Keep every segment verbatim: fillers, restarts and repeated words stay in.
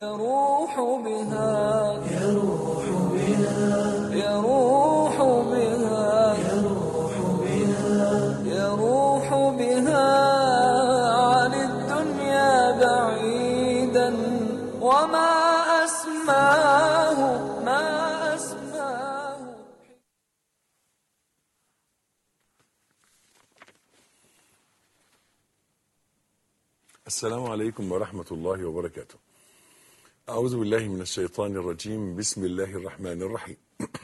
يروح بها يروح بها يروح بها يروح بها يروح بها عن الدنيا بعيدا وما أسماه ما أسماه. السلام عليكم ورحمة الله وبركاته. أعوذ بالله من الشيطان الرجيم. بسم الله الرحمن الرحيم.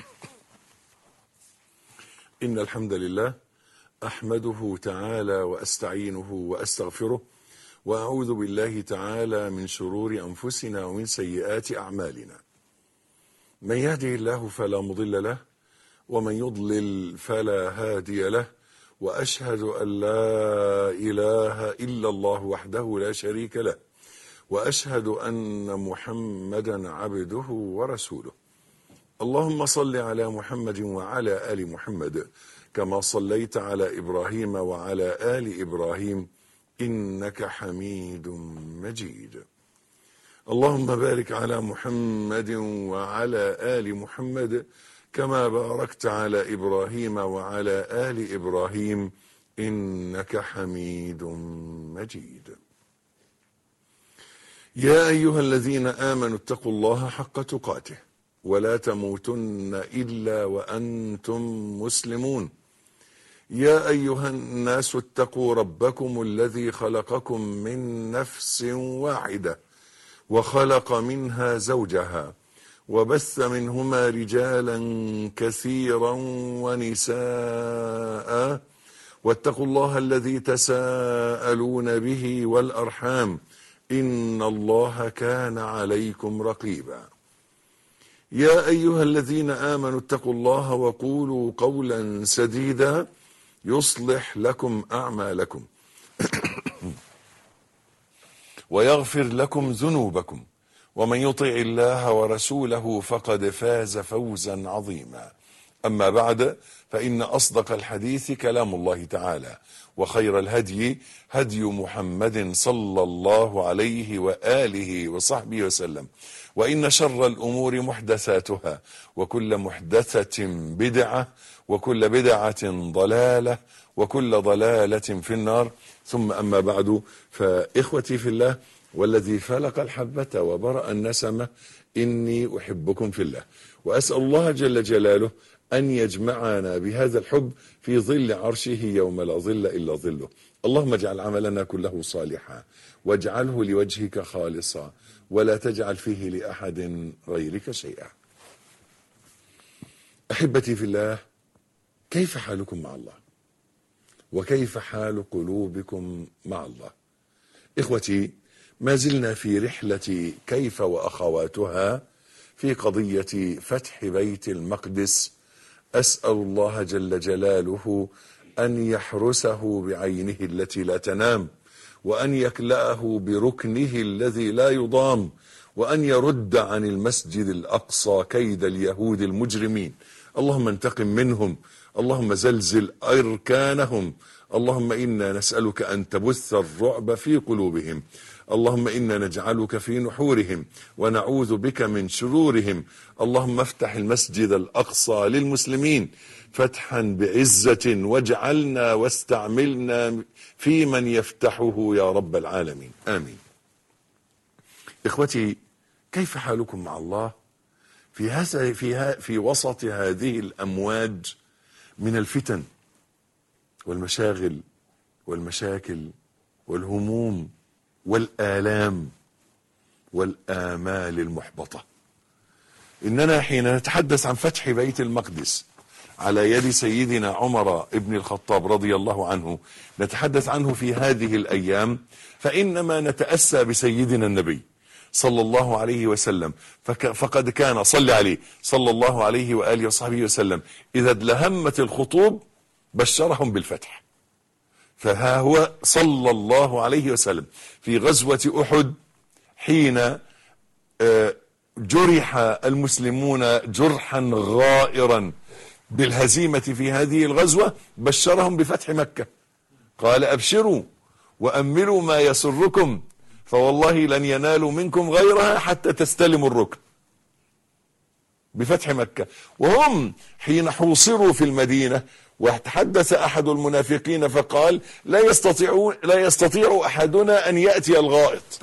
إن الحمد لله أحمده تعالى وأستعينه وأستغفره وأعوذ بالله تعالى من شرور أنفسنا ومن سيئات أعمالنا. من يهده الله فلا مضل له ومن يضلل فلا هادي له، وأشهد أن لا إله إلا الله وحده لا شريك له، وأشهد أن محمدا عبده ورسوله. اللهم صل على محمد وعلى آل محمد كما صليت على إبراهيم وعلى آل إبراهيم إنك حميد مجيد. اللهم بارك على محمد وعلى آل محمد كما باركت على إبراهيم وعلى آل إبراهيم إنك حميد مجيد. يا أيها الذين آمنوا اتقوا الله حق تقاته ولا تموتن إلا وأنتم مسلمون. يا أيها الناس اتقوا ربكم الذي خلقكم من نفس واحدة وخلق منها زوجها وبث منهما رجالا كثيرا ونساء، واتقوا الله الذي تساءلون به والأرحام إن الله كان عليكم رقيبا. يا أيها الذين آمنوا اتقوا الله وقولوا قولا سديدا يصلح لكم أعمالكم ويغفر لكم ذنوبكم، ومن يطع الله ورسوله فقد فاز فوزا عظيما. أما بعد، فإن أصدق الحديث كلام الله تعالى، وخير الهدي هدي محمد صلى الله عليه وآله وصحبه وسلم، وإن شر الأمور محدثاتها، وكل محدثة بدعة، وكل بدعة ضلالة، وكل ضلالة في النار. ثم أما بعد، فإخوتي في الله والذي فلق الحبة وبرأ النسمة، إني أحبكم في الله، وأسأل الله جل جلاله أن يجمعنا بهذا الحب في ظل عرشه يوم لا ظل إلا ظله. اللهم اجعل عملنا كله صالحا واجعله لوجهك خالصا ولا تجعل فيه لأحد غيرك شيئا. أحبتي في الله، كيف حالكم مع الله؟ وكيف حال قلوبكم مع الله؟ إخوتي، ما زلنا في رحلة كيف وأخواتها في قضية فتح بيت المقدس. أسأل الله جل جلاله أن يحرسه بعينه التي لا تنام، وأن يكلأه بركنه الذي لا يضام، وأن يرد عن المسجد الأقصى كيد اليهود المجرمين. اللهم انتقم منهم، اللهم زلزل أركانهم، اللهم إنا نسألك أن تبث الرعب في قلوبهم، اللهم إنا نجعلك في نحورهم ونعوذ بك من شرورهم. اللهم افتح المسجد الأقصى للمسلمين فتحا بعزة، واجعلنا واستعملنا في من يفتحه يا رب العالمين، آمين. إخوتي، كيف حالكم مع الله في هذا في في وسط هذه الأمواج من الفتن والمشاغل والمشاكل والهموم والآلام والآمال المحبطة؟ إننا حين نتحدث عن فتح بيت المقدس على يد سيدنا عمر ابن الخطاب رضي الله عنه، نتحدث عنه في هذه الأيام، فإنما نتأسى بسيدنا النبي صلى الله عليه وسلم، فقد كان صلى عليه صلى الله عليه وآله وصحبه وسلم إذا ادلهمت الخطوب بشرهم بالفتح. فها هو صلى الله عليه وسلم في غزوة أحد حين جرح المسلمون جرحا غائرا بالهزيمة في هذه الغزوة، بشرهم بفتح مكة. قال: أبشروا وأملوا ما يسركم فوالله لن ينالوا منكم غيرها حتى تستلموا الركن، بفتح مكة. وهم حين حوصروا في المدينة وتحدث أحد المنافقين فقال لا يستطيعون لا يستطيع أحدنا أن يأتي الغائط،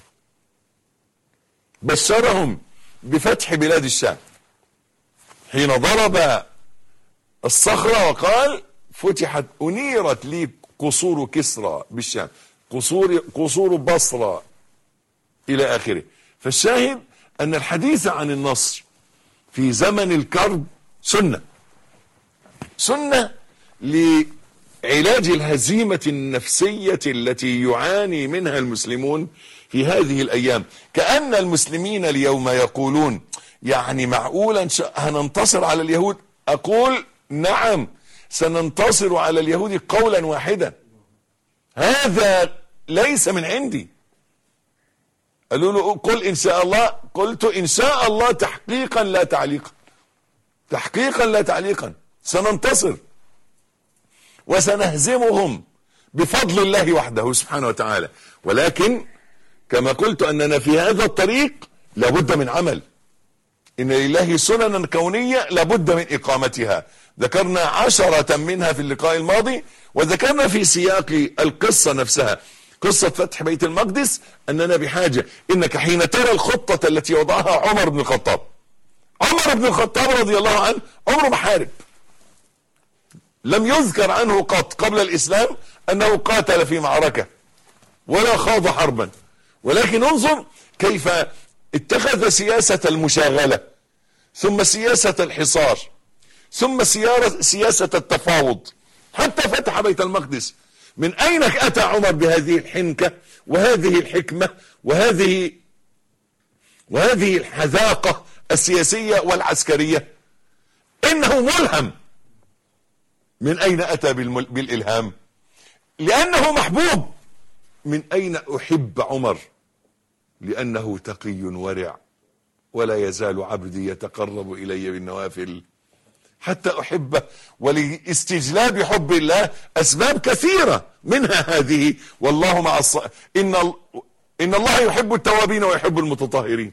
بشرهم بفتح بلاد الشام حين ضرب الصخرة وقال فتحت أنيرت لي قصور كسرى بالشام، قصور قصور بصرى إلى آخره. فالشاهد أن الحديث عن النصر في زمن الكرب سنة سنة لعلاج الهزيمة النفسية التي يعاني منها المسلمون في هذه الأيام. كأن المسلمين اليوم يقولون يعني معقولا هننتصر على اليهود؟ أقول نعم سننتصر على اليهود قولا واحدا، هذا ليس من عندي. قالوا له قل إن شاء الله، قلت إن شاء الله تحقيقا لا تعليقا، تحقيقا لا تعليقا، سننتصر وسنهزمهم بفضل الله وحده سبحانه وتعالى. ولكن كما قلت أننا في هذا الطريق لابد من عمل، إن لله سننا كونية لابد من إقامتها. ذكرنا عشرة منها في اللقاء الماضي، وذكرنا في سياق القصة نفسها قصة فتح بيت المقدس أننا بحاجة. إنك حين ترى الخطة التي وضعها عمر بن الخطاب، عمر بن الخطاب رضي الله عنه عمره ما حارب، لم يذكر عنه قط قبل الإسلام أنه قاتل في معركة ولا خاض حربا، ولكن انظر كيف اتخذ سياسة المشاغلة، ثم سياسة الحصار، ثم سياسة التفاوض، حتى فتح بيت المقدس. من أين أتى عمر بهذه الحنكة وهذه الحكمة وهذه وهذه الحذاقة السياسية والعسكرية؟ إنه ملهم. من أين أتى بالإلهام؟ لأنه محبوب. من أين أحب عمر؟ لأنه تقي ورع، ولا يزال عبدي يتقرب إلي بالنوافل حتى أحبه. ولاستجلاب حب الله أسباب كثيرة، منها هذه والله مع الص... إن, ال... إن الله يحب التوابين ويحب المتطهرين،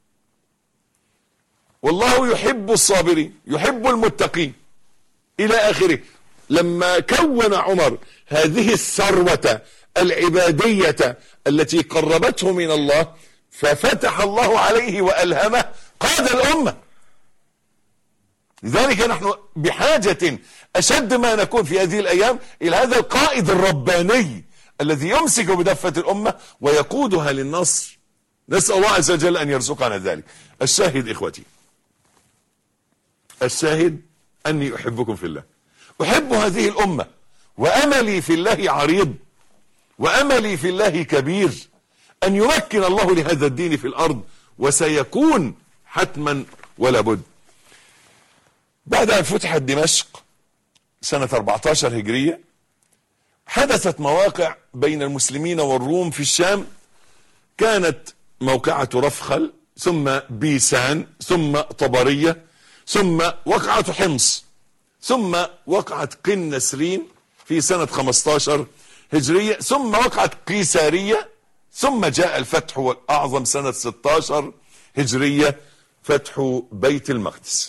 والله يحب الصابرين، يحب المتقين إلى آخره. لما كون عمر هذه الثروة العبادية التي قربته من الله، ففتح الله عليه وألهمه قاد الأمة. لذلك نحن بحاجة أشد ما نكون في هذه الأيام إلى هذا القائد الرباني الذي يمسك بدفة الأمة ويقودها للنصر. نسأل الله عز وجل أن يرزقنا ذلك. الشاهد إخوتي، الشاهد أني أحبكم في الله، أحب هذه الأمة، وأملي في الله عريض، وأملي في الله كبير، أن يمكن الله لهذا الدين في الأرض، وسيكون حتما ولا بد. بعد أن فتحت دمشق سنة أربعة عشر هجرية، حدثت مواقع بين المسلمين والروم في الشام. كانت موقعة رفخل، ثم بيسان، ثم طبرية، ثم وقعة حمص، ثم وقعة قنسرين في سنة خمسة عشر هجرية، ثم وقعة قيسارية، ثم جاء الفتح والأعظم سنة ستة عشر هجرية، فتح بيت المقدس.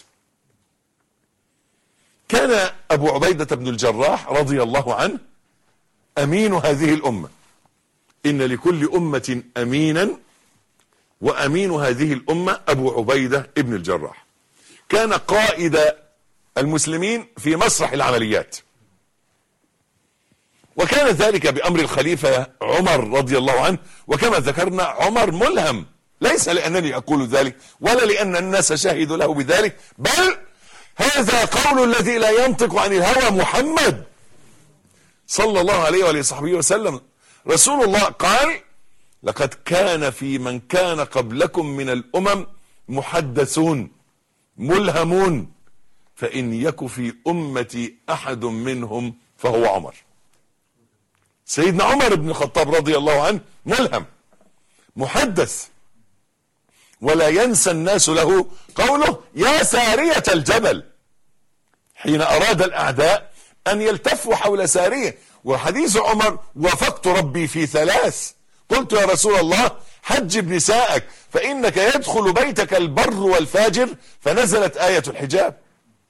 كان أبو عبيدة بن الجراح رضي الله عنه أمين هذه الأمة. إن لكل أمة أمينا، وأمين هذه الأمة أبو عبيدة بن الجراح. كان قائد المسلمين في مسرح العمليات، وكان ذلك بأمر الخليفة عمر رضي الله عنه. وكما ذكرنا عمر ملهم، ليس لأنني أقول ذلك ولا لأن الناس شهدوا له بذلك، بل هذا قول الذي لا ينطق عن الهوى، محمد صلى الله عليه وآله وصحبه وسلم. رسول الله قال: لقد كان في من كان قبلكم من الأمم محدثون ملهمون، فإن يك في أمتي أحد منهم فهو عمر. سيدنا عمر بن الخطاب رضي الله عنه ملهم محدث، ولا ينسى الناس له قوله: يا سارية الجبل، حين أراد الأعداء أن يلتفوا حول سارية. وحديث عمر: وافقت ربي في ثلاث، قلت يا رسول الله حجب نساءك فإنك يدخل بيتك البر والفاجر، فنزلت آية الحجاب.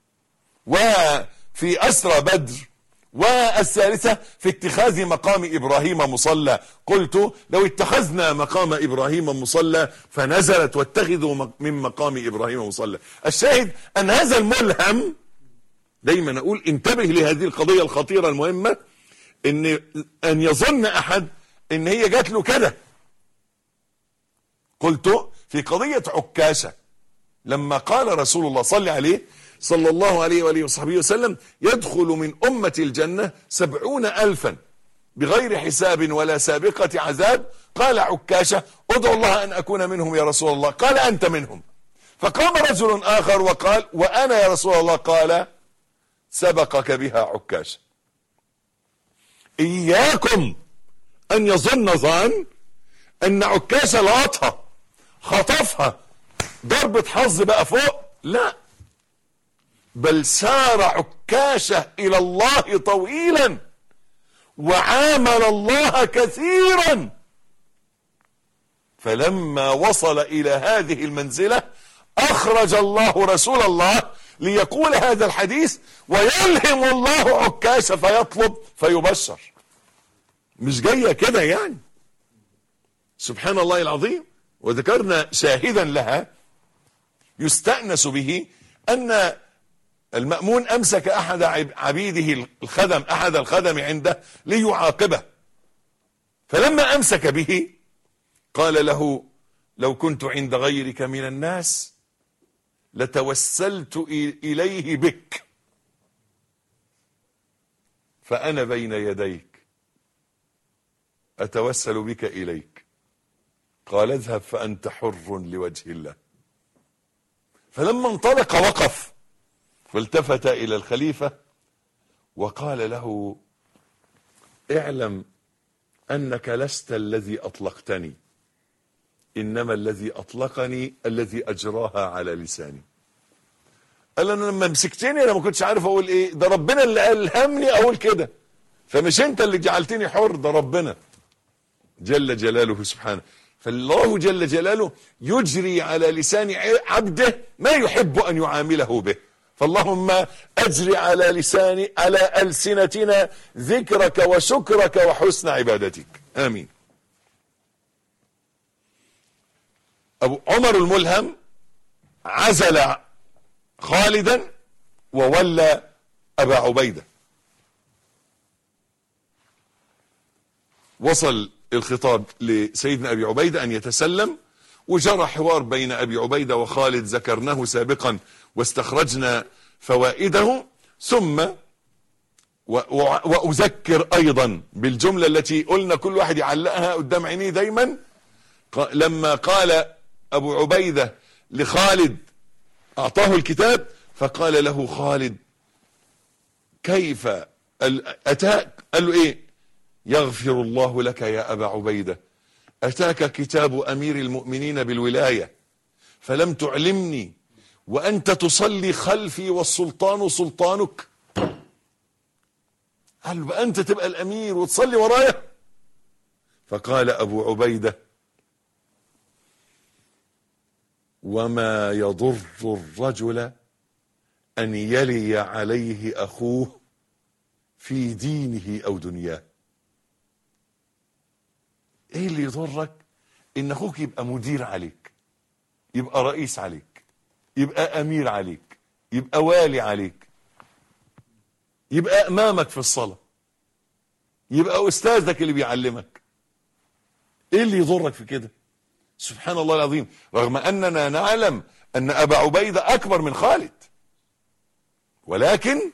وفي أسرى بدر. والثالثة في اتخاذ مقام إبراهيم مصلى، قلت لو اتخذنا مقام إبراهيم مصلى، فنزلت واتخذوا من مقام إبراهيم مصلى. الشاهد أن هذا الملهم، دايما أقول انتبه لهذه القضية الخطيرة المهمة، ان ان يظن احد ان هي جات له كده. قلت في قضية عكاشة لما قال رسول الله صلى عليه صلى الله عليه وآله وصحبه وسلم يدخل من أمة الجنة سبعون ألفا بغير حساب ولا سابقة عذاب، قال عكاشة ادعو الله أن أكون منهم يا رسول الله، قال أنت منهم. فقام رجل آخر وقال وأنا يا رسول الله، قال سبقك بها عكاشة. إياكم أن يظن ظان أن عكاشة لقطها خطفها ضربة حظ بقى فوق، لا، بل سار عكاشة إلى الله طويلا وعامل الله كثيرا، فلما وصل إلى هذه المنزلة أخرج الله رسول الله ليقول هذا الحديث، ويلهم الله عكاشة فيطلب فيبشر. مش جاية كده يعني، سبحان الله العظيم. وذكرنا شاهدا لها يستأنس به أن المأمون أمسك أحد عبيده الخدم، أحد الخدم عنده ليعاقبه، فلما أمسك به قال له لو كنت عند غيرك من الناس لتوسلت إليه بك، فأنا بين يديك أتوسل بك إليك، قال اذهب فأنت حر لوجه الله. فلما انطلق وقف فالتفت إلى الخليفة وقال له اعلم أنك لست الذي أطلقتني، إنما الذي أطلقني الذي أجراها على لساني. قال أنا لما مسكتني أنا ما كنتش عارف أقول إيه، ده ربنا اللي ألهمني أقول كده، فمش أنت اللي جعلتني حر، ده ربنا جل جلاله سبحانه. فالله جل جلاله يجري على لسان عبده ما يحب أن يعامله به. فاللهم أجري على لساني على ألسنتنا ذكرك وشكرك وحسن عبادتك، آمين. أبو عمر الملهم عزل خالدا وولى أبا عبيدة. وصل الخطاب لسيدنا أبي عبيدة أن يتسلم، وجرى حوار بين أبي عبيدة وخالد ذكرناه سابقا واستخرجنا فوائده. ثم وأذكر أيضا بالجملة التي قلنا كل واحد يعلقها قدام عينيه دايما، لما قال أبو عبيدة لخالد أعطاه الكتاب فقال له خالد كيف أتاك؟ قال له إيه؟ يغفر الله لك يا أبا عبيدة، أتاك كتاب أمير المؤمنين بالولاية فلم تعلمني وأنت تصلي خلفي والسلطان سلطانك. قال له أنت تبقى الأمير وتصلي ورايا؟ فقال أبو عبيدة وما يضر الرجل أن يلي عليه أخوه في دينه أو دنياه. ايه اللي يضرك؟ ان اخوك يبقى مدير عليك، يبقى رئيس عليك، يبقى امير عليك، يبقى والي عليك، يبقى امامك في الصلاة، يبقى استاذك اللي بيعلمك. ايه اللي يضرك في كده؟ سبحان الله العظيم. رغم اننا نعلم ان ابا عبيدة اكبر من خالد، ولكن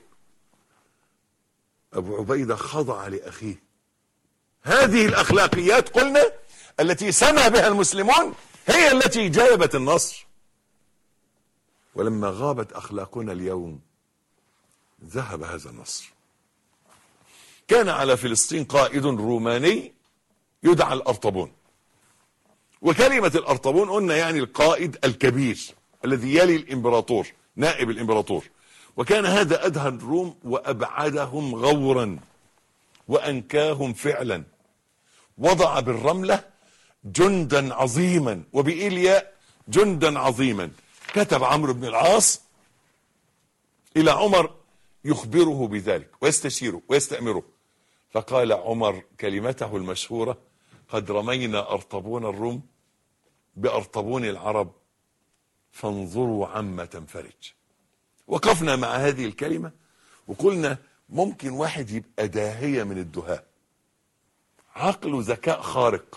ابو عبيدة خضع لاخيه. هذه الأخلاقيات قلنا التي سمى بها المسلمون هي التي جلبت النصر. ولما غابت أخلاقنا اليوم ذهب هذا النصر. كان على فلسطين قائد روماني يدعى الأرطبون، وكلمة الأرطبون قلنا يعني القائد الكبير الذي يلي الإمبراطور، نائب الإمبراطور. وكان هذا أدهى الروم وأبعدهم غورا وأنكاهم فعلا. وضع بالرملة جندا عظيما، وبإيلياء جندا عظيما. كتب عمرو بن العاص إلى عمر يخبره بذلك ويستشيره ويستأمره، فقال عمر كلمته المشهورة: قد رمينا أرطبون الروم بأرطبون العرب فانظروا عما تنفرج. وقفنا مع هذه الكلمة وقلنا ممكن واحد يبقى داهية من الدهاء، عقله ذكاء خارق،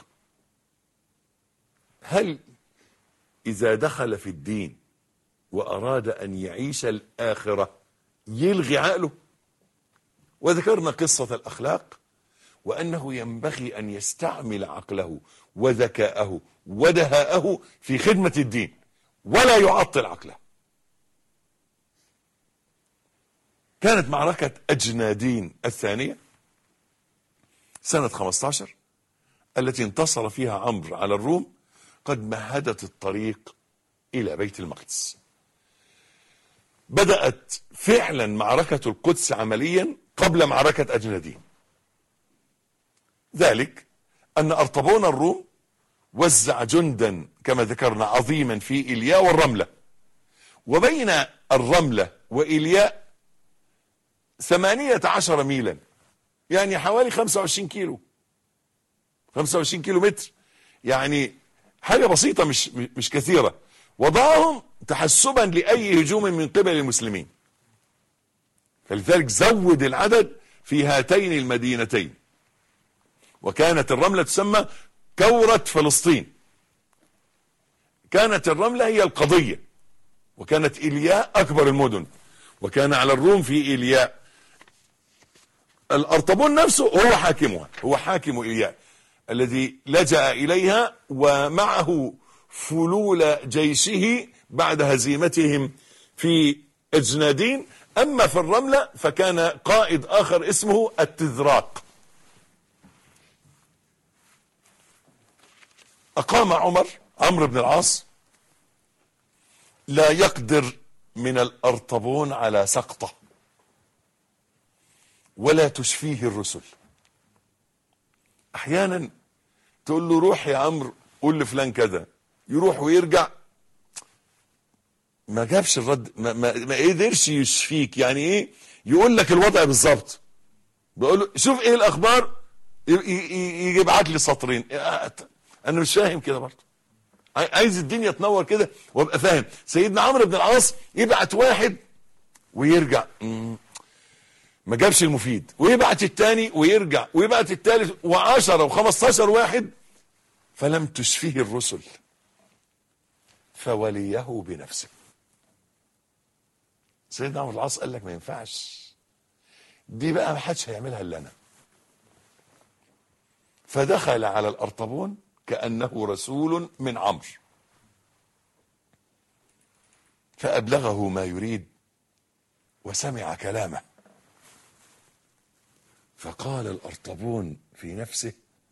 هل إذا دخل في الدين وأراد أن يعيش الآخرة يلغي عقله؟ وذكرنا قصة الأخلاق، وأنه ينبغي أن يستعمل عقله وذكاءه ودهاءه في خدمة الدين ولا يعطل عقله. كانت معركة أجنادين الثانية سنة خمسة عشر التي انتصر فيها عمرو على الروم، قد مهدت الطريق إلى بيت المقدس. بدأت فعلا معركة القدس عمليا قبل معركة أجنادين، ذلك أن أرطبون الروم وزع جندا كما ذكرنا عظيما في إيلياء والرملة، وبين الرملة وإيلياء ثمانية عشر ميلا، يعني حوالي خمسة وعشرين كيلو خمسة وعشرين كيلو متر، يعني حاجة بسيطة مش مش كثيرة. وضعهم تحسبا لأي هجوم من قبل المسلمين، فلذلك زود العدد في هاتين المدينتين. وكانت الرملة تسمى كورة فلسطين، كانت الرملة هي القضية، وكانت إيلياء أكبر المدن، وكان على الروم في إيلياء الأرطبون نفسه هو حاكمها، هو حاكم إيلياء الذي لجأ إليها ومعه فلول جيشه بعد هزيمتهم في أجنادين. أما في الرملة فكان قائد آخر اسمه التذراق. أقام عمر عمرو بن العاص لا يقدر من الأرطبون على سقطه ولا تشفيه الرسل. أحيانا تقول له روح يا عمرو قول لفلان كذا، يروح ويرجع ما جابش الرد، ما, ما, ما قدرش يشفيك. يعني ايه؟ يقول لك الوضع بالظبط، بيقول له شوف ايه الاخبار، يجي يبعت لي سطرين. انا مش فاهم كده برضه، عايز الدنيا تنور كده وابقى فاهم. سيدنا عمرو بن العاص يبعت واحد ويرجع ما جابش المفيد، ويبعت الثاني ويرجع، ويبعت الثالث، وعشرة وخمستاشر واحد، فلم تشفيه الرسل فوليه بنفسه. سيدنا عمرو بن العاص قال لك ما ينفعش دي بقى، ما حدش هيعملها الا انا. فدخل على الأرطبون كأنه رسول من عمرو، فأبلغه ما يريد وسمع كلامه. فقال الأرطبون في نفسه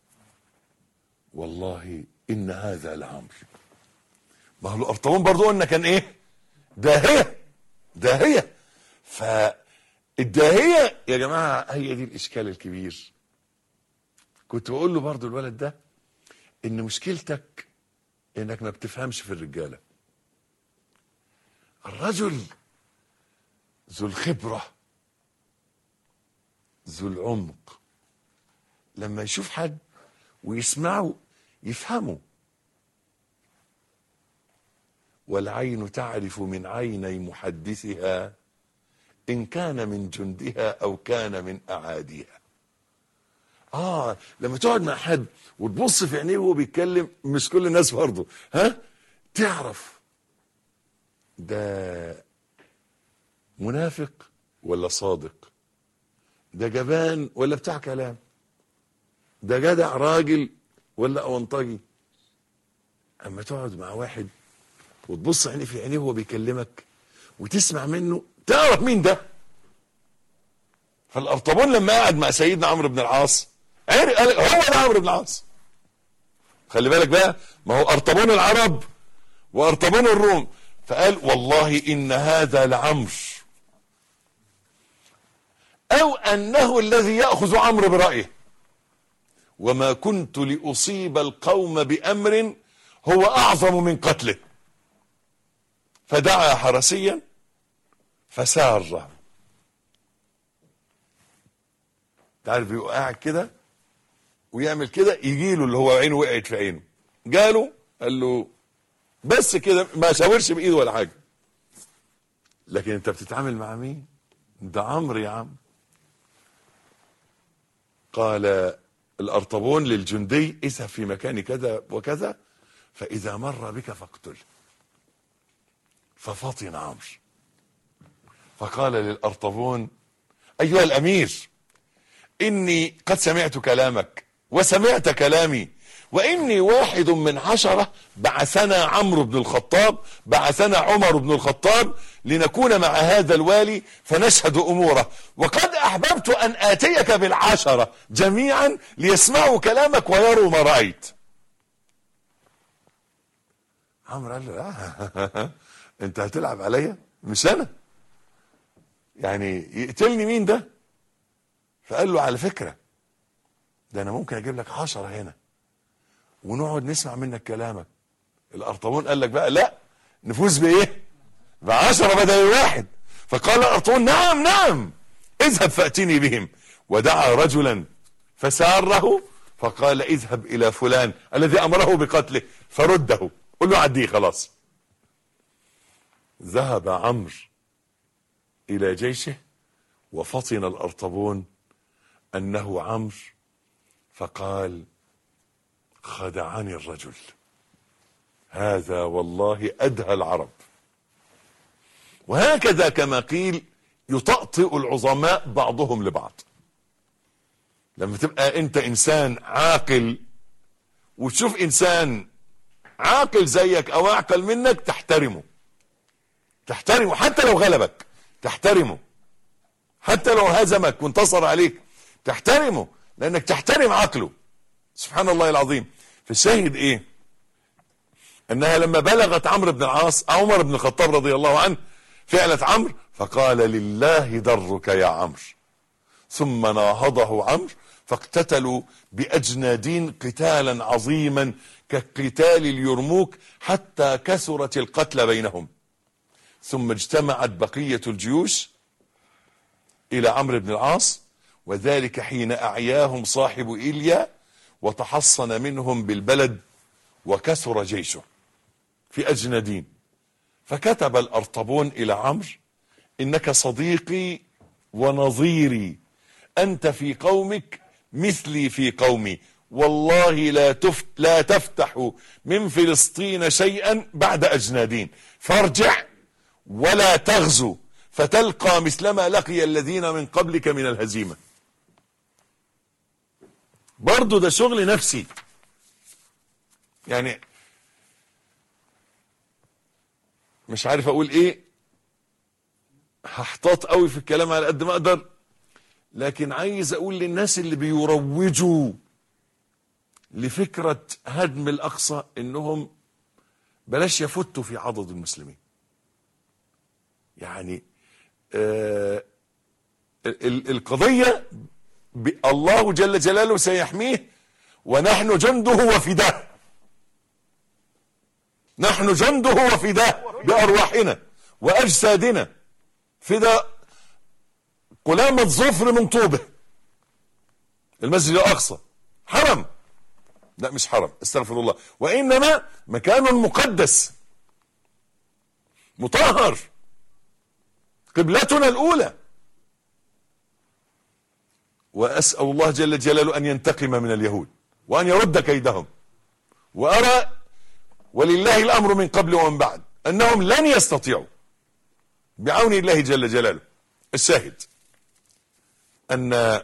والله إن هذا لعمرو. ما هو الأرطبون برضو قلنا كان إيه؟ داهية داهية. فالداهية يا جماعة هي دي الإشكال الكبير. كنت بقول له برضو الولد ده إن مشكلتك إنك ما بتفهمش في الرجالة. الرجل ذو الخبرة ذو العمق لما يشوف حد ويسمعه يفهمه. والعين تعرف من عيني محدثها إن كان من جندها أو كان من أعاديها. آه لما تقعد مع حد وتبص في عينيه وهو بيتكلم، مش كل الناس برضه ها تعرف ده منافق ولا صادق، ده جبان ولا بتاع كلام، ده جدع راجل ولا أونطجي. أما تقعد مع واحد وتبص عينيه في عينيه وهو بيكلمك وتسمع منه تعرف مين ده. فالأرطبون لما قعد مع سيدنا عمرو بن العاص عرف هو ده عمرو بن العاص. خلي بالك بقى، ما هو أرطبون العرب وأرطبون الروم. فقال والله إن هذا لعمرو، أو أنه الذي يأخذ عمرو برأيه. وما كنت لأصيب القوم بأمر هو أعظم من قتله. فدعا حرسيا فساره. تعرف يبقى قاعد كده ويعمل كده، يجيله اللي هو عينه وقعت في عينه، جاله قال له بس كده، ما شاورش بايده ولا حاجه. لكن انت بتتعامل مع مين؟ ده عمرو يا عم. قال الأرطبون للجندي اذهب في مكان كذا وكذا فإذا مر بك فاقتله. ففطن عمرو فقال للأرطبون أيها الأمير إني قد سمعت كلامك وسمعت كلامي، وإني واحد من عشرة بعثنا عمرو بن الخطاب بعثنا عمر بن الخطاب لنكون مع هذا الوالي فنشهد أموره، وقد أحببت أن آتيك بالعشرة جميعا ليسمعوا كلامك ويروا ما رأيت. عمرو قال له لا انت هتلعب عليا؟ مش انا يعني يقتلني مين ده؟ فقال له على فكرة ده انا ممكن اجيب لك عشرة هنا ونقعد نسمع منك كلامك. الأرطبون قال لك بقى لا، نفوز بايه؟ بعشرة بدل الواحد. فقال الأرطبون نعم نعم اذهب فأتني بهم. ودعا رجلا فساره فقال اذهب الى فلان الذي امره بقتله فرده، قل له عديه خلاص. ذهب عمرو الى جيشه وفطن الأرطبون انه عمرو، فقال خدعني الرجل هذا والله ادهى العرب. وهكذا كما قيل يطأطئ العظماء بعضهم لبعض. لما تبقى انت انسان عاقل وتشوف انسان عاقل زيك او اعقل منك تحترمه، تحترمه حتى لو غلبك، تحترمه حتى لو هزمك وانتصر عليك، تحترمه لانك تحترم عقله. سبحان الله العظيم. فالشاهد ايه؟ انها لما بلغت عمرو بن العاص عمر بن الخطاب رضي الله عنه فعلة عمرو، فقال لله درك يا عمرو، ثم ناهضه عمرو فاقتتلوا بأجنادين قتالا عظيما كقتال اليرموك حتى كثرت القتلى بينهم. ثم اجتمعت بقية الجيوش إلى عمرو بن العاص، وذلك حين أعياهم صاحب إيليا وتحصن منهم بالبلد وكثر جيشه في أجنادين. فكتب الأرطبون إلى عمرو إنك صديقي ونظيري، أنت في قومك مثلي في قومي، والله لا تفت لا تفتح من فلسطين شيئا بعد أجنادين، فارجع ولا تغزو فتلقى مثلما لقي الذين من قبلك من الهزيمة. برضو ده شغل نفسي يعني، مش عارف اقول ايه، هحتاط قوي في الكلام على قد ما اقدر، لكن عايز اقول للناس اللي بيروجوا لفكرة هدم الاقصى انهم بلاش يفتوا في عضد المسلمين. يعني آه القضية الله جل جلاله سيحميه ونحن جنده وفداه، نحن جنده وفداه بأرواحنا وأجسادنا، فداء قلامة ظفر من طوبه. المسجد الأقصى حرم، لا مش حرم استغفر الله، وإنما مكان مقدس مطهر، قبلتنا الأولى. وأسأل الله جل جلاله أن ينتقم من اليهود وأن يرد كيدهم، وأرى ولله الأمر من قبل ومن بعد أنهم لن يستطيعوا بعون الله جل جلاله. الشاهد أن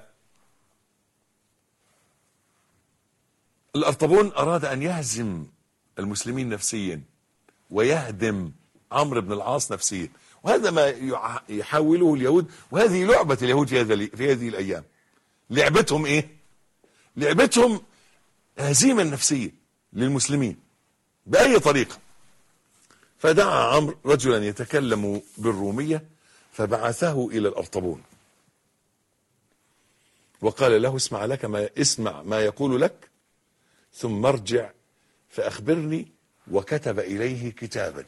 الأرطبون أراد أن يهزم المسلمين نفسيا ويهدم عمرو بن العاص نفسيا، وهذا ما يحاوله اليهود، وهذه لعبة اليهود في هذه في هذه الأيام. لعبتهم إيه؟ لعبتهم هزيمة نفسية للمسلمين بأي طريقة. فدعا عمرو رجلا يتكلم بالرومية فبعثه إلى الأرطبون وقال له اسمع لك ما اسمع ما يقول لك ثم ارجع فأخبرني، وكتب إليه كتابا.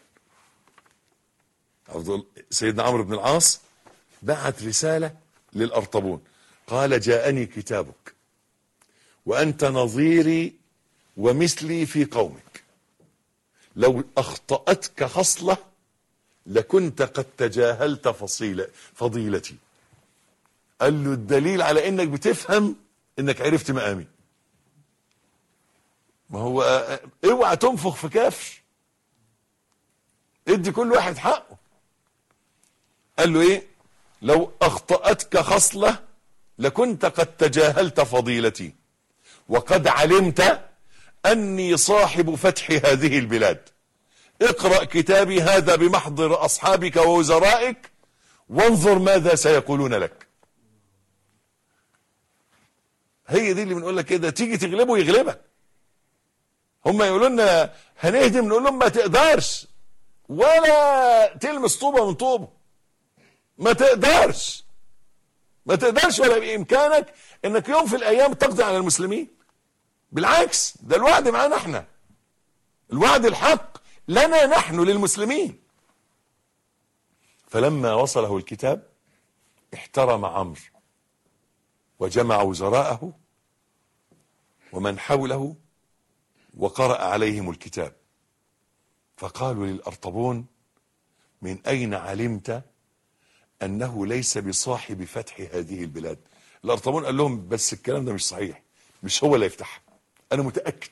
سيدنا عمرو بن العاص بعت رسالة للأرطبون قال جاءني كتابك وأنت نظيري ومثلي في قومك، لو أخطأتك خصلة لكنت قد تجاهلت فصيلة فضيلتي. قال له الدليل على انك بتفهم انك عرفت مقامي. ما هو اوعى تنفخ في كافر، ادي كل واحد حقه. قال له ايه؟ لو اخطأتك خصلة لكنت قد تجاهلت فضيلتي، وقد علمت اني صاحب فتح هذه البلاد، اقرأ كتابي هذا بمحضر اصحابك ووزرائك وانظر ماذا سيقولون لك. هي دي اللي بنقول لك كده، تيجي تغلبه يغلبك. هم يقولوا لنا هنهدم، نقول لهم ما تقدرش ولا تلمس طوبه من طوبه، ما تقدرش ما تقدرش ولا بامكانك انك يوم في الايام تقضي على المسلمين. بالعكس، ده الوعد معانا احنا، الوعد الحق لنا نحن للمسلمين. فلما وصله الكتاب احترم عمرو وجمع وزراءه ومن حوله وقرأ عليهم الكتاب، فقالوا للأرطبون من أين علمت أنه ليس بصاحب فتح هذه البلاد؟ الأرطبون قال لهم بس الكلام ده مش صحيح، مش هو اللي يفتحها، أنا متأكد.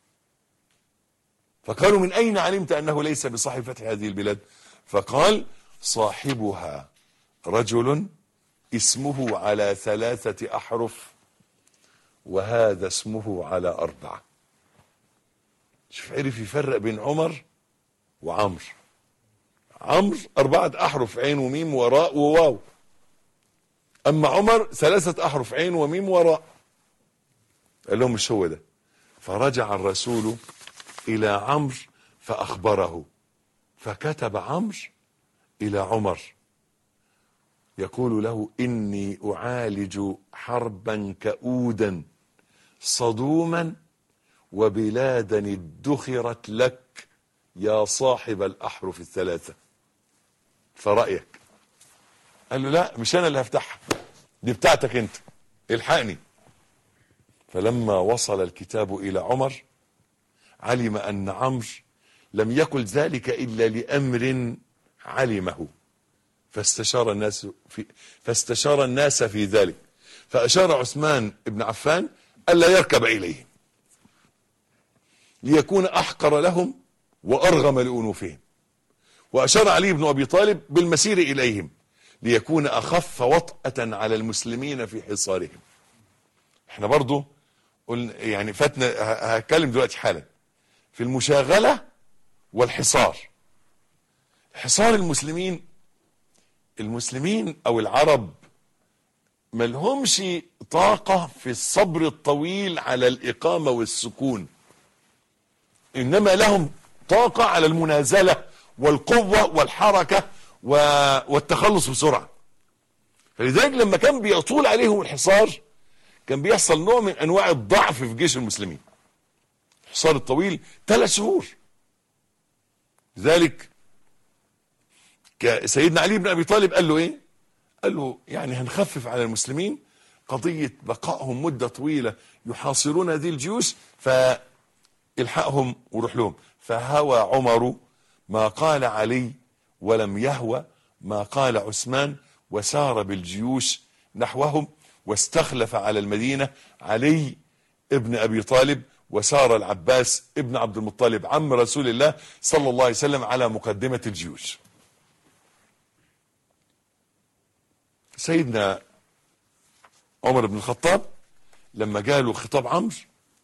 فقالوا من أين علمت أنه ليس بصاحب فتح هذه البلاد؟ فقال صاحبها رجل اسمه على ثلاثة أحرف وهذا اسمه على أربعة. شوف عرف يفرق بين عمر وعمر. عمر أربعة أحرف عين وميم وراء وواو، أما عمر ثلاثة أحرف عين وميم وراء. قال لهم مش هو ده. فرجع الرسول إلى عمرو فأخبره، فكتب عمرو إلى عمر يقول له إني أعالج حربا كؤودا صدوما وبلادا ادخرت لك يا صاحب الأحرف الثلاثة، فرأيك. قال له لا مش أنا اللي هفتحها، دي بتاعتك أنت، الحقني. فلما وصل الكتاب إلى عمر علم أن عمرو لم يقل ذلك إلا لأمر علمه، فاستشار الناس في فاستشار الناس في ذلك، فأشار عثمان بن عفان ألا يركب إليهم ليكون أحقر لهم وأرغم لأنوفهم، وأشار علي بن أبي طالب بالمسير إليهم ليكون أخف وطأة على المسلمين في حصارهم. احنا برضو قلنا يعني فاتنا، هتكلم دلوقتي حالا في المشاغلة والحصار. حصار المسلمين، المسلمين او العرب ملهمش طاقة في الصبر الطويل على الإقامة والسكون، إنما لهم طاقة على المنازلة والقوة والحركة والتخلص بسرعة. فلذلك لما كان بيطول عليهم الحصار كان بيحصل نوع من أنواع الضعف في جيش المسلمين. الحصار الطويل ثلاث شهور. لذلك سيدنا علي بن أبي طالب قال له إيه؟ قال له يعني هنخفف على المسلمين قضية بقائهم مدة طويلة يحاصرون هذه الجيوش، فالحقهم وروح لهم. فهوى عمر ما قال علي ولم يهوى ما قال عثمان، وسار بالجيوش نحوهم، واستخلف على المدينة علي ابن أبي طالب، وسار العباس ابن عبد المطلب عم رسول الله صلى الله عليه وسلم على مقدمة الجيوش. سيدنا عمر بن الخطاب لما جاله خطاب عمرو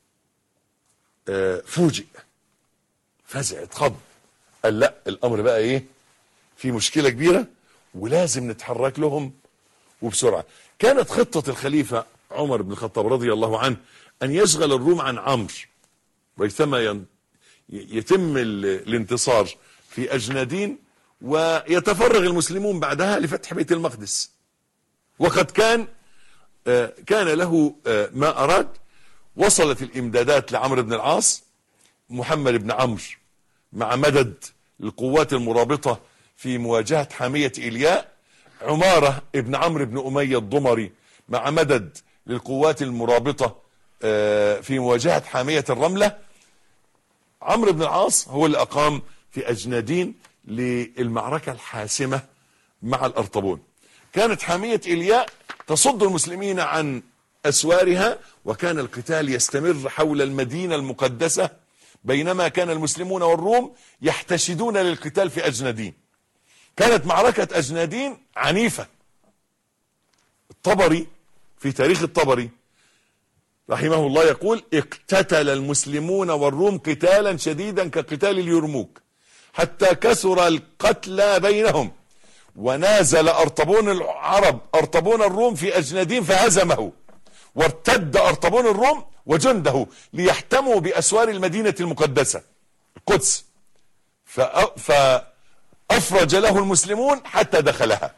فوجئ، فزع، اتخض، قال لا الامر بقى ايه، في مشكلة كبيرة ولازم نتحرك لهم وبسرعة. كانت خطة الخليفة عمر بن الخطاب رضي الله عنه ان يشغل الروم عن عمرو، ويتم يتم الانتصار في اجنادين، ويتفرغ المسلمون بعدها لفتح بيت المقدس. وقد كان كان له ما أراد. وصلت الإمدادات لعمرو بن العاص، محمد بن عمرو مع مدد القوات المرابطة في مواجهة حامية إيلياء، عمارة ابن عمرو بن أمية الضمري مع مدد للقوات المرابطة في مواجهة حامية الرملة. عمرو بن العاص هو اللي أقام في أجنادين للمعركة الحاسمة مع الأرطبون. كانت حامية إيلياء تصد المسلمين عن أسوارها، وكان القتال يستمر حول المدينة المقدسة، بينما كان المسلمون والروم يحتشدون للقتال في أجنادين. كانت معركة أجنادين عنيفة. الطبري في تاريخ الطبري رحمه الله يقول: اقتتل المسلمون والروم قتالا شديدا كقتال اليرموك، حتى كثر القتلى بينهم، ونازل أرطبون العرب أرطبون الروم في أجنادين فهزمه، وارتد أرطبون الروم وجنده ليحتموا بأسوار المدينة المقدسة القدس، فأفرج له المسلمون حتى دخلها.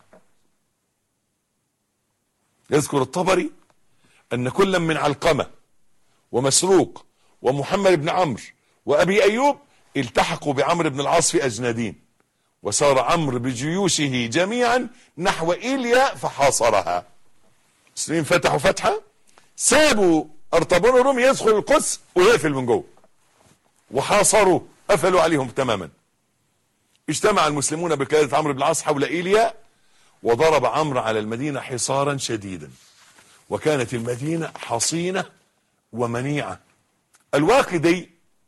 يذكر الطبري أن كل من علقمة ومسروق ومحمد بن عمرو وأبي أيوب التحقوا بعمرو بن العاص في أجنادين، وسار عمرو بجيوشه جميعا نحو إيلياء فحاصرها. المسلمين فتحوا فتحة، سابوا أرطبون الروم يدخل القدس ويقفل من جوه، وحاصروا قفلوا عليهم تماما. اجتمع المسلمون بقيادة عمرو بن العاص حول إيلياء، وضرب عمرو على المدينة حصارا شديدا، وكانت المدينة حصينة ومنيعة. الواقدي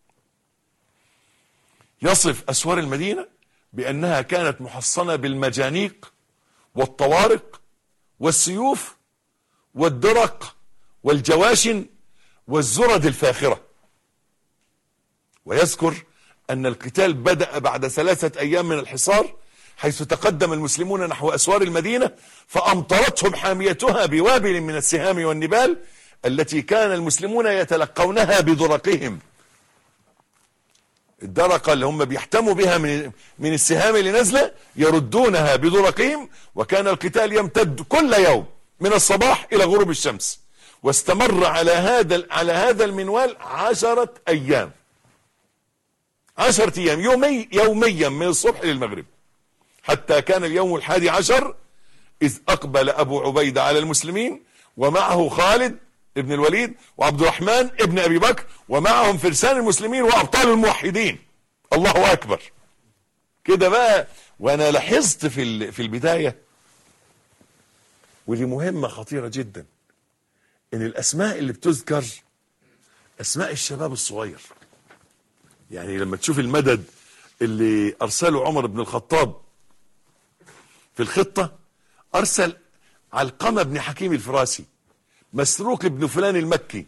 يصف أسوار المدينة بأنها كانت محصنة بالمجانيق والطوارق والسيوف والدرق والجواشن والزرد الفاخرة. ويذكر أن القتال بدأ بعد ثلاثة أيام من الحصار، حيث تقدم المسلمون نحو أسوار المدينة فأمطرتهم حاميتها بوابل من السهام والنبال التي كان المسلمون يتلقونها بدرقهم. الدرقة اللي هم بيحتموا بها من من السهام اللي نازله يردونها بدرقهم. وكان القتال يمتد كل يوم من الصباح إلى غروب الشمس، واستمر على هذا على هذا المنوال عشرة أيام عشرة أيام يومي يوميا من الصبح للمغرب، حتى كان اليوم الحادي عشر إذ أقبل أبو عبيدة على المسلمين، ومعه خالد ابن الوليد وعبد الرحمن ابن أبي بكر، ومعهم فرسان المسلمين وأبطال الموحدين. الله أكبر. كده بقى. وأنا لاحظت في في البداية، ودي مهمة خطيرة جدا، إن الأسماء اللي بتذكر أسماء الشباب الصغير. يعني لما تشوف المدد اللي أرسله عمر بن الخطاب في الخطة، أرسل علقمة بن حكيم الفراسي، مسروق بن فلان المكي،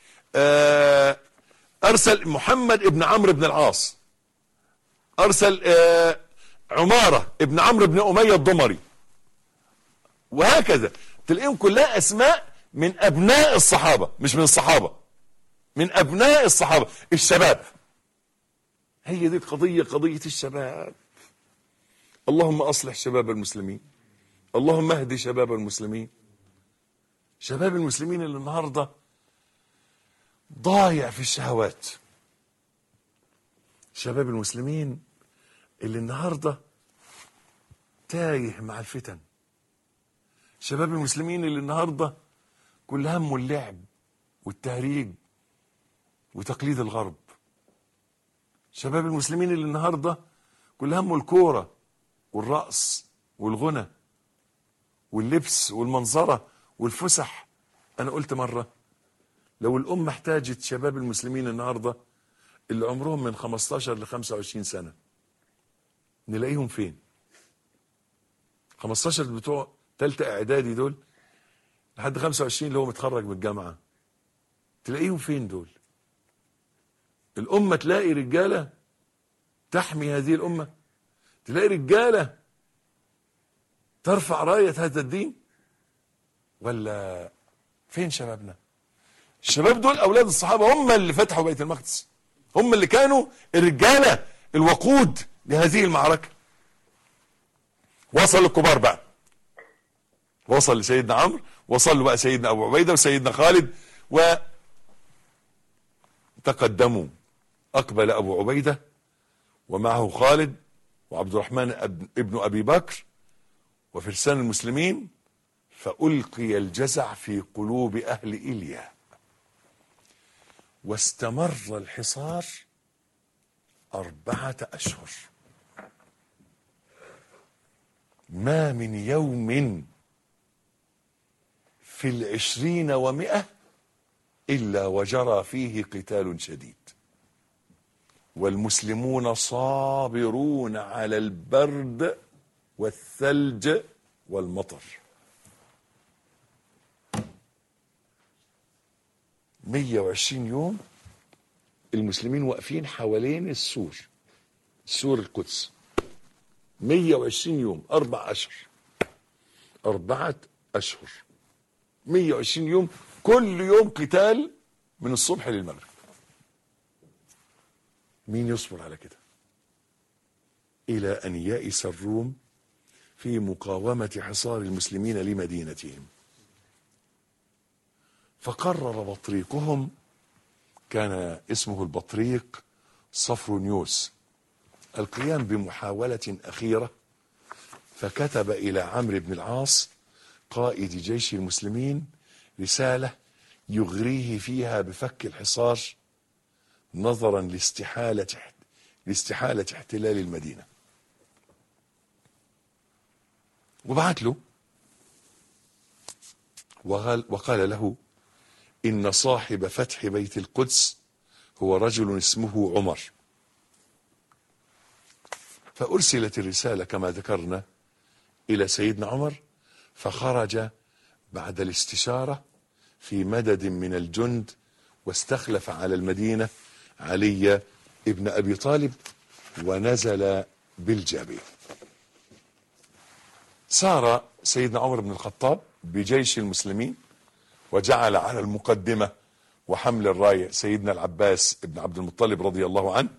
أرسل محمد بن عمرو بن العاص، أرسل عمارة بن عمرو بن أمية الضمري، وهكذا. تلاقيهم كلها أسماء من أبناء الصحابة، مش من الصحابة، من أبناء الصحابة، الشباب. هي دي القضية، قضية الشباب. اللهم أصلح شباب المسلمين، اللهم اهدي شباب المسلمين. شباب المسلمين اللي النهاردة ضايع في الشهوات، شباب المسلمين اللي النهاردة تايه مع الفتن، شباب المسلمين اللي النهاردة كل همه اللعب والتهريج وتقليد الغرب، شباب المسلمين اللي النهاردة كل همه الكورة والرقص والغنى واللبس والمنظرة والفسح. أنا قلت مرة، لو الأمة احتاجت شباب المسلمين النهاردة اللي عمرهم من خمستاشر ل خمسة وعشرين سنة، نلاقيهم فين؟ خمستاشر بتوع تالتة إعدادي دول لحد خمسة وعشرين اللي هو متخرج من الجامعة، تلاقيهم فين دول؟ الأمة تلاقي رجالة تحمي هذه الأمة، تلاقي رجالة ترفع راية هذا الدين، ولا فين شبابنا؟ الشباب دول أولاد الصحابة، هم اللي فتحوا بيت المقدس، هم اللي كانوا الرجالة الوقود لهذه المعركة. وصل الكبار بقى، وصل لسيدنا عمرو وصلوا بقى سيدنا ابو عبيدة وسيدنا خالد وتقدموا. اقبل ابو عبيدة ومعه خالد وعبد الرحمن ابن ابي بكر وفرسان المسلمين، فألقي الجزع في قلوب أهل إيليا، واستمر الحصار أربعة أشهر. ما من يوم في العشرين ومئة إلا وجرى فيه قتال شديد، والمسلمون صابرون على البرد والثلج والمطر. مية وعشرين يوم المسلمين واقفين حوالين السور، سور القدس. مية وعشرين يوم، أربع أشهر، أربعة أشهر، مية وعشرين يوم، كل يوم قتال من الصبح للمغرب. مين يصبر على كده؟ إلى أن يئس الروم في مقاومة حصار المسلمين لمدينتهم، فقرر بطريقهم، كان اسمه البطريق صفرونيوس، القيام بمحاولة أخيرة، فكتب إلى عمرو بن العاص قائد جيش المسلمين رسالة يغريه فيها بفك الحصار نظرا لاستحالة لاستحالة احتلال المدينة. وبعت له وقال له إن صاحب فتح بيت القدس هو رجل اسمه عمر. فأرسلت الرسالة كما ذكرنا إلى سيدنا عمر، فخرج بعد الاستشارة في مدد من الجند، واستخلف على المدينة علي ابن أبي طالب، ونزل بالجابية. سار سيدنا عمر بن الخطاب بجيش المسلمين، وجعل على المقدمة وحمل الراية سيدنا العباس ابن عبد المطلب رضي الله عنه،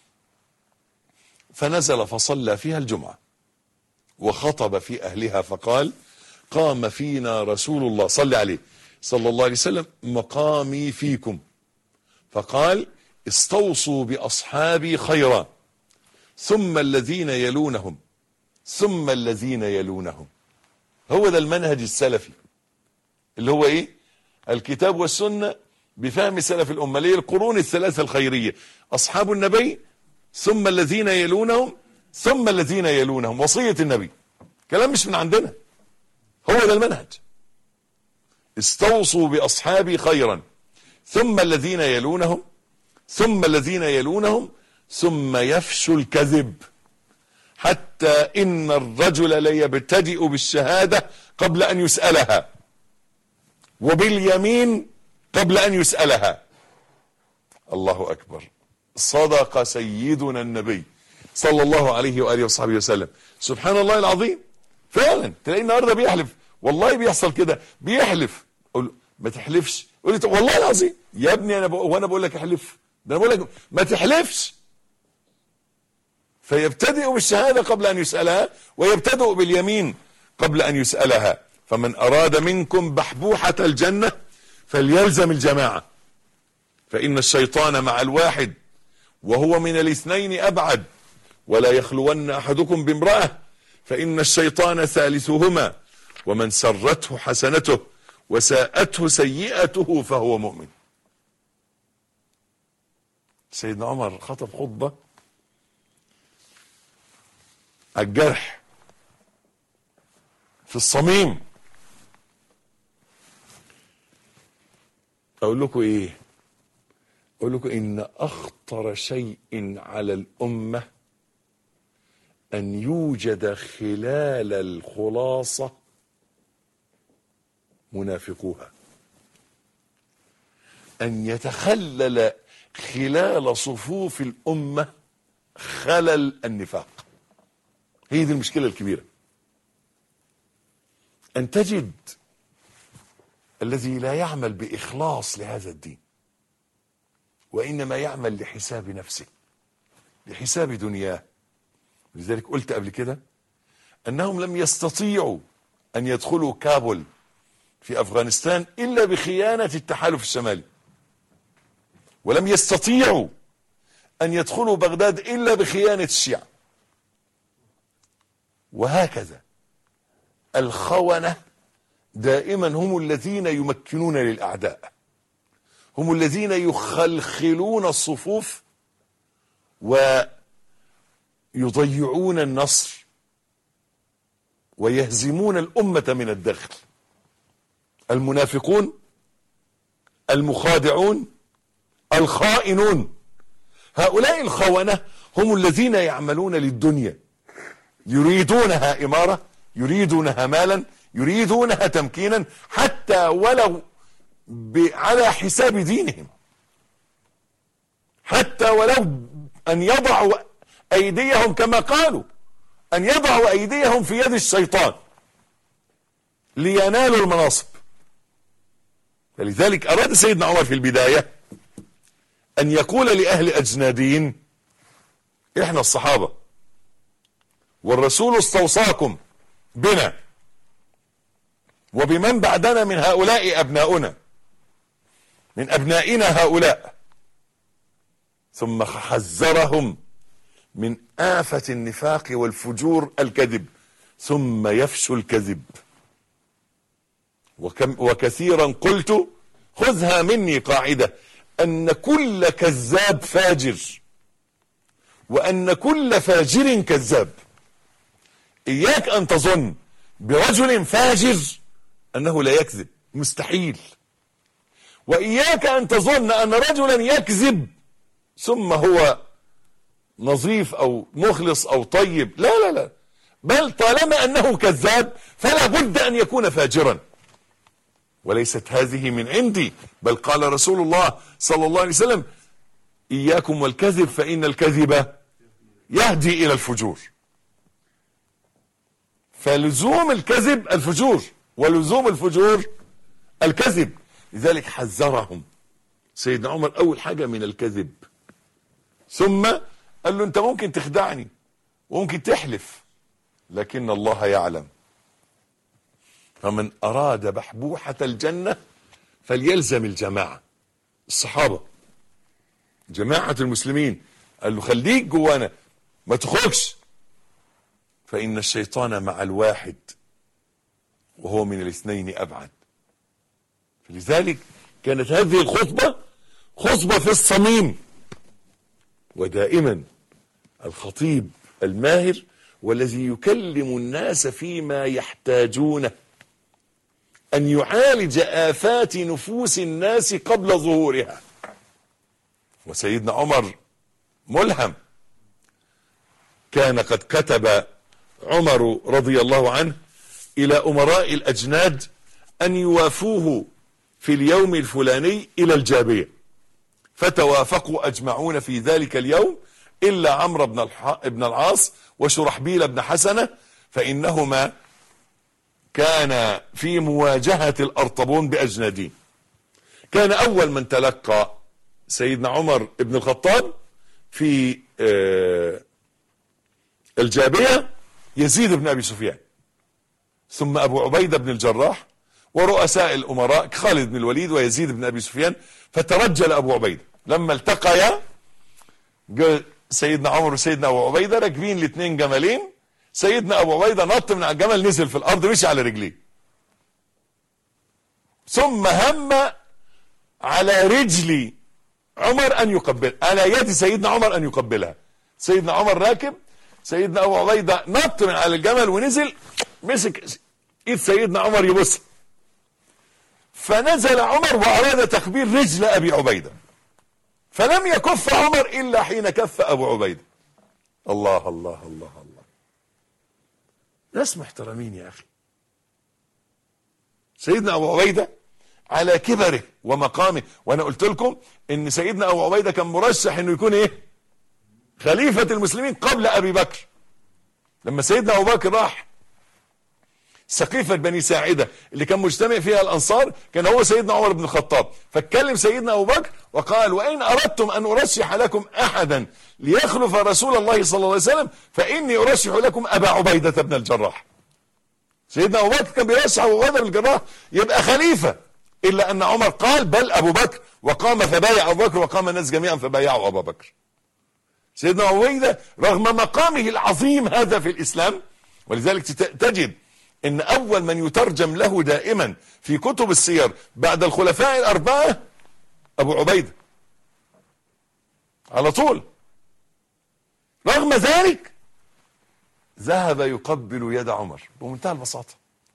فنزل فصلى فيها الجمعة وخطب في أهلها فقال: قام فينا رسول الله صلى عليه صلى الله عليه وسلم مقامي فيكم، فقال: استوصوا بأصحابي خيرا، ثم الذين يلونهم، ثم الذين يلونهم. هو ده المنهج السلفي اللي هو ايه؟ الكتاب والسنة بفهم سلف الأمة، ليه؟ القرون الثلاثة الخيرية، أصحاب النبي ثم الذين يلونهم ثم الذين يلونهم، وصية النبي، كلام مش من عندنا، هو ده المنهج. استوصوا بأصحابي خيرا، ثم الذين يلونهم ثم الذين يلونهم، ثم يفشو الكذب، حتى إن الرجل ليبتدئ بالشهادة قبل أن يسألها، وباليمين قبل أن يسألها. الله أكبر. صدق سيدنا النبي صلى الله عليه وآله وصحبه وسلم. سبحان الله العظيم. فعلا تلاقي النهارده بيحلف، والله بيحصل كده، بيحلف، قول ما تحلفش، قول لي والله العظيم يا ابني انا بقول، وانا بقول لك احلف، ده انا بقول لك ما تحلفش. فيبتدئ بالشهادة قبل أن يسألها، ويبتدئ باليمين قبل أن يسألها. فمن أراد منكم بحبوحة الجنة فليلزم الجماعة، فإن الشيطان مع الواحد وهو من الاثنين أبعد، ولا يخلون أحدكم بامرأة فإن الشيطان ثالثهما، ومن سرته حسنته وساءته سيئته فهو مؤمن. سيدنا عمر خطب خطبة الجرح في الصميم. اقول لكم ايه؟ اقول لكم ان اخطر شيء على الامة ان يوجد خلال الخلاصة منافقوها، ان يتخلل خلال صفوف الامة خلل النفاق. هي دي المشكلة الكبيرة، أن تجد الذي لا يعمل بإخلاص لهذا الدين، وإنما يعمل لحساب نفسه، لحساب دنياه. لذلك قلت قبل كده أنهم لم يستطيعوا أن يدخلوا كابول في أفغانستان إلا بخيانة التحالف الشمالي، ولم يستطيعوا أن يدخلوا بغداد إلا بخيانة الشيعة. وهكذا الخونة دائما هم الذين يمكنون للأعداء، هم الذين يخلخلون الصفوف ويضيعون النصر ويهزمون الأمة من الداخل. المنافقون، المخادعون، الخائنون، هؤلاء الخونة هم الذين يعملون للدنيا، يريدونها إمارة، يريدونها مالا، يريدونها تمكينا، حتى ولو على حساب دينهم، حتى ولو أن يضعوا أيديهم كما قالوا، أن يضعوا أيديهم في يد الشيطان لينالوا المناصب. فلذلك أراد سيدنا عمر في البداية أن يقول لأهل أجنادين: إحنا الصحابة والرسول استوصاكم بنا وبمن بعدنا من هؤلاء أبناؤنا، من أبنائنا هؤلاء. ثم حذرهم من آفة النفاق والفجور الكذب، ثم يفشو الكذب. وكم وكثيرا قلت خذها مني قاعدة: أن كل كذاب فاجر، وأن كل فاجر كذاب. إياك أن تظن برجل فاجر أنه لا يكذب، مستحيل. وإياك أن تظن أن رجلا يكذب ثم هو نظيف أو مخلص أو طيب، لا لا لا، بل طالما أنه كذاب فلا بد أن يكون فاجرا. وليست هذه من عندي، بل قال رسول الله صلى الله عليه وسلم: إياكم والكذب فإن الكذب يهدي إلى الفجور. فلزوم الكذب الفجور، ولزوم الفجور الكذب. لذلك حذرهم سيدنا عمر أول حاجة من الكذب، ثم قال له: أنت ممكن تخدعني وممكن تحلف، لكن الله يعلم. فمن أراد بحبوحة الجنة فليلزم الجماعة. الصحابة جماعة المسلمين قال له: خليك جوانا ما تخرجش، فإن الشيطان مع الواحد وهو من الاثنين أبعد. فلذلك كانت هذه الخطبة خطبة في الصميم. ودائما الخطيب الماهر والذي يكلم الناس فيما يحتاجونه أن يعالج آفات نفوس الناس قبل ظهورها. وسيدنا عمر ملهم، كان قد كتب عمر رضي الله عنه إلى أمراء الأجناد أن يوافوه في اليوم الفلاني إلى الجابية، فتوافقوا أجمعون في ذلك اليوم إلا عمرو بن بن العاص وشرحبيل بن حسنة، فإنهما كان في مواجهة الأرطبون بأجنادين. كان أول من تلقى سيدنا عمر بن الخطاب في الجابية يزيد بن أبي سفيان، ثم أبو عبيدة بن الجراح، ورؤساء الأمراء خالد بن الوليد ويزيد بن أبي سفيان. فترجل أبو عبيدة لما التقيا، سيدنا عمر وسيدنا أبو عبيدة راكبين الاثنين جملين، سيدنا أبو عبيدة نط من على الجمل، نزل في الأرض، مشي على رجليه، ثم هم على رجل عمر أن يقبل، على يد سيدنا عمر أن يقبلها. سيدنا عمر راكب، سيدنا أبو عبيدة نط من على الجمل ونزل، مسك إيد سيدنا عمر يبص، فنزل عمر وأراد تقبيل رجل أبي عبيدة، فلم يكف عمر إلا حين كف أبو عبيدة. الله الله الله الله، ناس محترمين يا أخي. سيدنا أبو عبيدة على كبره ومقامه، وأنا قلت لكم إن سيدنا أبو عبيدة كان مرشح إنه يكون إيه؟ خليفة المسلمين قبل أبي بكر. لما سيدنا أبو بكر راح سقيفة بني ساعدة اللي كان مجتمع فيها الأنصار، كان هو سيدنا عمر بن الخطاب، فاتكلم سيدنا أبو بكر وقال: وإن أردتم أن أرشح لكم أحدا ليخلف رسول الله صلى الله عليه وسلم فإني أرشح لكم أبا عبيدة بن الجراح. سيدنا ابو بكر كان بيرشح ابو بكر الجراح يبقى خليفه، الا ان عمر قال بل ابو بكر، وقام فبايع ابو بكر، وقام الناس جميعا فبايعوا ابا بكر. سيدنا ابو عبيده رغم مقامه العظيم هذا في الاسلام، ولذلك تجد ان اول من يترجم له دائما في كتب السير بعد الخلفاء الاربعه ابو عبيده على طول. رغم ذلك ذهب يقبل يد عمر بمنتهى البساطه،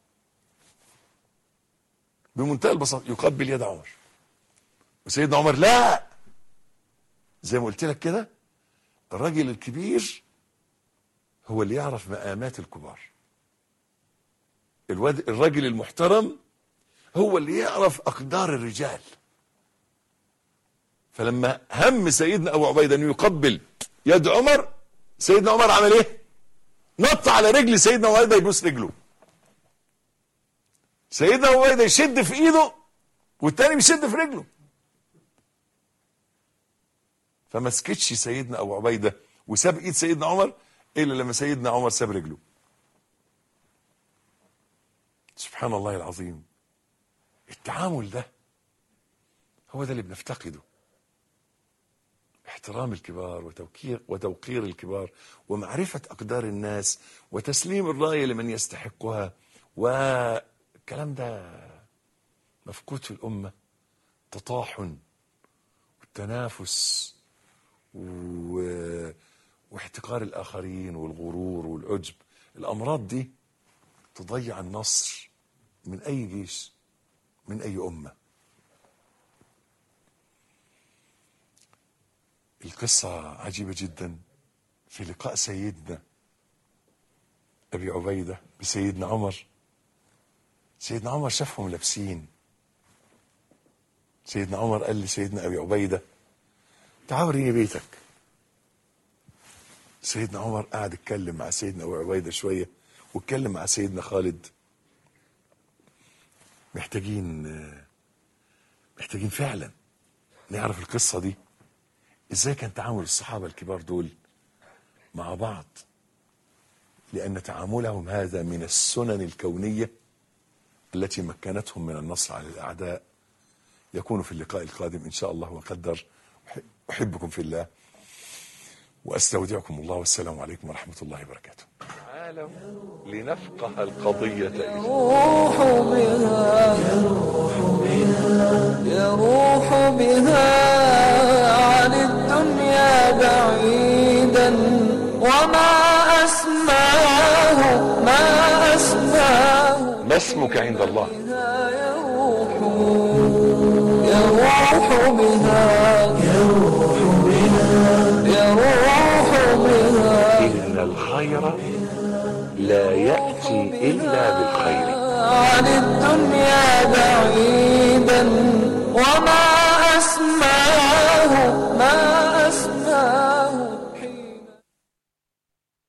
بمنتهى البساطه يقبل يد عمر. وسيدنا عمر لا، زي ما قلت لك كده، الراجل الكبير هو اللي يعرف مقامات الكبار. الواد الراجل المحترم هو اللي يعرف اقدار الرجال. فلما هم سيدنا ابو عبيده انه يقبل يد عمر، سيدنا عمر عمل ايه؟ نط على رجل سيدنا ابو عبيده يبوس رجله. سيدنا ابو عبيده يشد في ايده والتاني بيشد في رجله. فما سكتش سيدنا ابو عبيده وساب ايد سيدنا عمر الا لما سيدنا عمر ساب رجله. سبحان الله العظيم. التعامل ده هو ده اللي بنفتقده، احترام الكبار وتوقير وتوقير الكبار ومعرفة أقدار الناس وتسليم الراية لمن يستحقها. والكلام ده مفقود في الأمة. تطاحن والتنافس و... واحتقار الآخرين والغرور والعجب، الأمراض دي تضيع النصر من أي جيش، من أي أمة. القصة عجيبة جدا في لقاء سيدنا أبي عبيدة بسيدنا عمر. سيدنا عمر شافهم لابسين. سيدنا عمر قال لسيدنا أبي عبيدة تعال وريني بيتك. سيدنا عمر قعد يتكلم مع سيدنا أبي عبيدة شوية واتكلم مع سيدنا خالد. محتاجين محتاجين فعلا نعرف القصة دي ازاي كان تعامل الصحابة الكبار دول مع بعض، لأن تعاملهم هذا من السنن الكونية التي مكنتهم من النصر على الأعداء. يكون في اللقاء القادم إن شاء الله وقدر. أحبكم في الله وأستودعكم الله، والسلام عليكم ورحمة الله وبركاته. تعالوا لنفقه القضية. يروح بها يروح بها يروح بها عن الدنيا بعيدا، وما أسماه ما أسماه. ما اسمك عند الله؟ يروح يروح بها يروح بها يروح بها. إن الخير لا يأتي إلا بالخير. عن الدنيا بعيدا